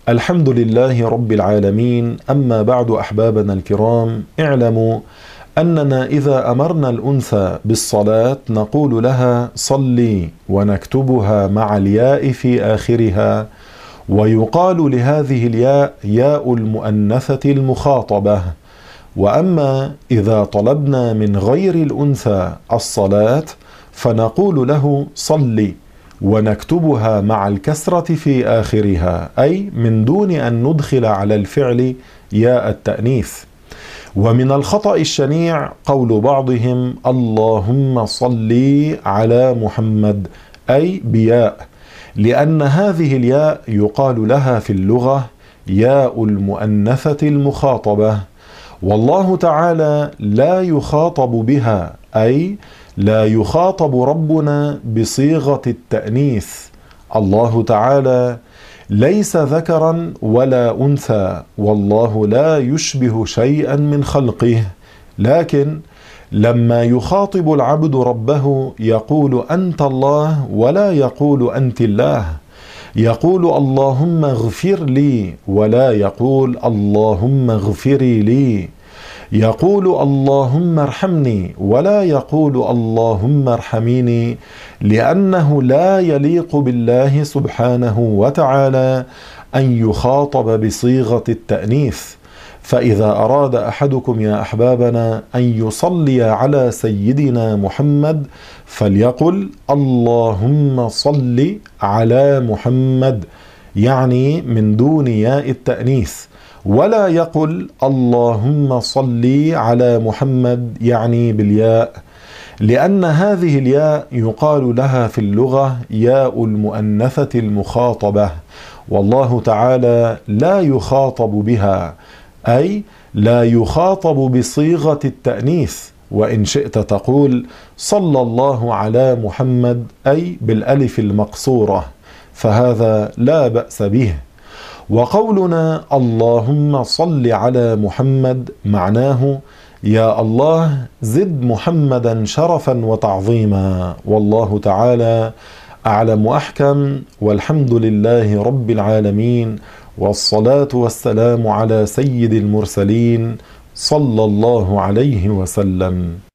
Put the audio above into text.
الحمد لله رب العالمين. أما بعد أحبابنا الكرام، اعلموا أننا إذا أمرنا الأنثى بالصلاة نقول لها صلي، ونكتبها مع الياء في آخرها، ويقال لهذه الياء ياء المؤنثة المخاطبة. وأما إذا طلبنا من غير الأنثى الصلاة فنقول له صلي، ونكتبها مع الكسرة في آخرها، أي من دون أن ندخل على الفعل ياء التأنيث. ومن الخطأ الشنيع قول بعضهم اللهم صل على محمد، أي بياء، لأن هذه الياء يقال لها في اللغة ياء المؤنثة المخاطبة، والله تعالى لا يخاطب بها، أي لا يخاطب ربنا بصيغة التأنيث. الله تعالى ليس ذكرا ولا أنثى، والله لا يشبه شيئا من خلقه، لكن لما يخاطب العبد ربه يقول أنت الله، ولا يقول أنت الله. يقول اللهم اغفر لي، ولا يقول اللهم اغفري لي. يقول اللهم ارحمني، ولا يقول اللهم ارحميني، لأنه لا يليق بالله سبحانه وتعالى أن يخاطب بصيغة التأنيث. فإذا أراد أحدكم يا أحبابنا أن يصلي على سيدنا محمد فليقل اللهم صل على محمد، يعني من دون ياء التأنيث، ولا يقل اللهم صل على محمد يعني بالياء، لأن هذه الياء يقال لها في اللغة ياء المؤنثة المخاطبة، والله تعالى لا يخاطب بها، أي لا يخاطب بصيغة التأنيث. وإن شئت تقول صلى الله على محمد، أي بالألف المقصورة، فهذا لا بأس به. وقولنا اللهم صل على محمد معناه يا الله زد محمدا شرفا وتعظيما. والله تعالى أعلم وأحكم، والحمد لله رب العالمين، والصلاة والسلام على سيد المرسلين صلى الله عليه وسلم.